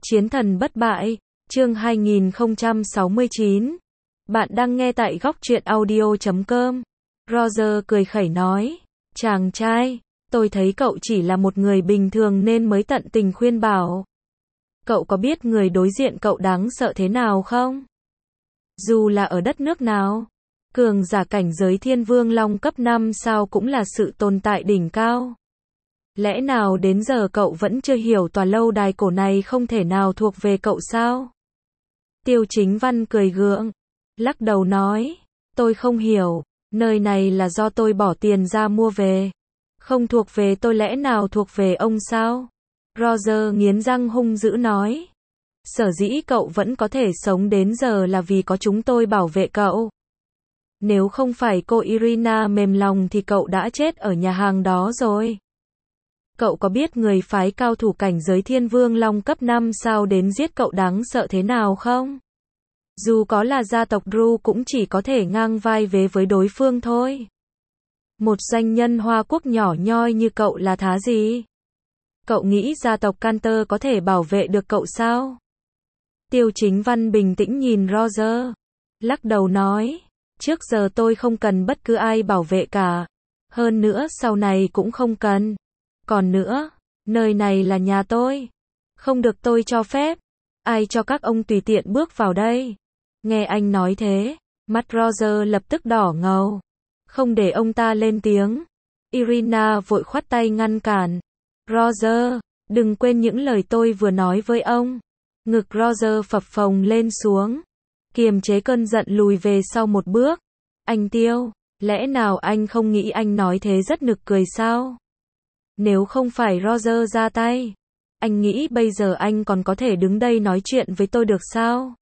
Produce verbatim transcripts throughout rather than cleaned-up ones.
Chiến thần bất bại, chương hai nghìn không trăm sáu mươi chín. Bạn đang nghe tại góc truyện audio chấm com. Roger cười khẩy nói, chàng trai, tôi thấy cậu chỉ là một người bình thường nên mới tận tình khuyên bảo. Cậu có biết người đối diện cậu đáng sợ thế nào không? Dù là ở đất nước nào, cường giả cảnh giới thiên vương long cấp năm sao cũng là sự tồn tại đỉnh cao. Lẽ nào đến giờ cậu vẫn chưa hiểu tòa lâu đài cổ này không thể nào thuộc về cậu sao? Tiêu Chính Văn cười gượng, lắc đầu nói, tôi không hiểu, nơi này là do tôi bỏ tiền ra mua về. Không thuộc về tôi lẽ nào thuộc về ông sao? Roger nghiến răng hung dữ nói, sở dĩ cậu vẫn có thể sống đến giờ là vì có chúng tôi bảo vệ cậu. Nếu không phải cô Irina mềm lòng thì cậu đã chết ở nhà hàng đó rồi. Cậu có biết người phái cao thủ cảnh giới thiên vương long cấp năm sao đến giết cậu đáng sợ thế nào không? Dù có là gia tộc Ru cũng chỉ có thể ngang vai vế với đối phương thôi. Một doanh nhân Hoa Quốc nhỏ nhoi như cậu là thá gì? Cậu nghĩ gia tộc Cantor có thể bảo vệ được cậu sao? Tiêu Chính Văn bình tĩnh nhìn Roger, lắc đầu nói, trước giờ tôi không cần bất cứ ai bảo vệ cả. Hơn nữa sau này cũng không cần. Còn nữa, nơi này là nhà tôi. Không được tôi cho phép. Ai cho các ông tùy tiện bước vào đây? Nghe anh nói thế, mắt Roger lập tức đỏ ngầu. Không để ông ta lên tiếng. Irina vội khoát tay ngăn cản. Roger, đừng quên những lời tôi vừa nói với ông. Ngực Roger phập phồng lên xuống. Kiềm chế cơn giận lùi về sau một bước. Anh Tiêu, lẽ nào anh không nghĩ anh nói thế rất nực cười sao? Nếu không phải Roger ra tay, anh nghĩ bây giờ anh còn có thể đứng đây nói chuyện với tôi được sao?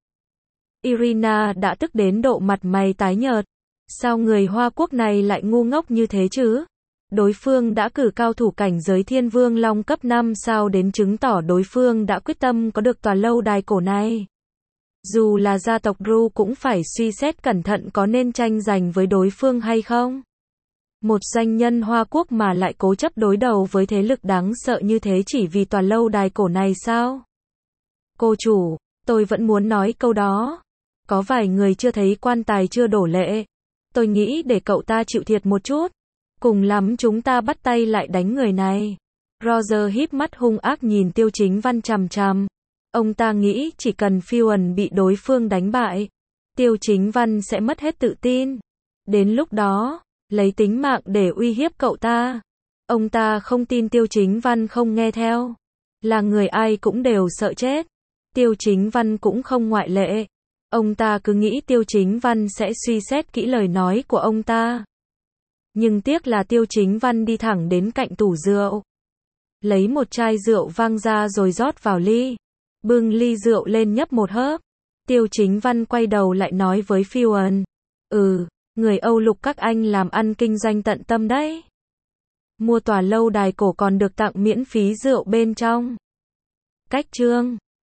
Irina đã tức đến độ mặt mày tái nhợt. Sao người Hoa Quốc này lại ngu ngốc như thế chứ? Đối phương đã cử cao thủ cảnh giới thiên vương long cấp năm sao đến chứng tỏ đối phương đã quyết tâm có được tòa lâu đài cổ này. Dù là gia tộc Ru cũng phải suy xét cẩn thận có nên tranh giành với đối phương hay không. Một doanh nhân Hoa Quốc mà lại cố chấp đối đầu với thế lực đáng sợ như thế chỉ vì tòa lâu đài cổ này sao? Cô chủ, tôi vẫn muốn nói câu đó. Có vài người chưa thấy quan tài chưa đổ lệ. Tôi nghĩ để cậu ta chịu thiệt một chút. Cùng lắm chúng ta bắt tay lại đánh người này. Roger híp mắt hung ác nhìn Tiêu Chính Văn chằm chằm. Ông ta nghĩ chỉ cần Fuan bị đối phương đánh bại, Tiêu Chính Văn sẽ mất hết tự tin. Đến lúc đó, lấy tính mạng để uy hiếp cậu ta. Ông ta không tin Tiêu Chính Văn không nghe theo. Là người ai cũng đều sợ chết. Tiêu Chính Văn cũng không ngoại lệ. Ông ta cứ nghĩ Tiêu Chính Văn sẽ suy xét kỹ lời nói của ông ta. Nhưng tiếc là Tiêu Chính Văn đi thẳng đến cạnh tủ rượu. Lấy một chai rượu vang ra rồi rót vào ly. Bưng ly rượu lên nhấp một hớp. Tiêu Chính Văn quay đầu lại nói với Fuan. Ừ, người Âu Lục các anh làm ăn kinh doanh tận tâm đấy. Mua tòa lâu đài cổ còn được tặng miễn phí rượu bên trong. Cách chương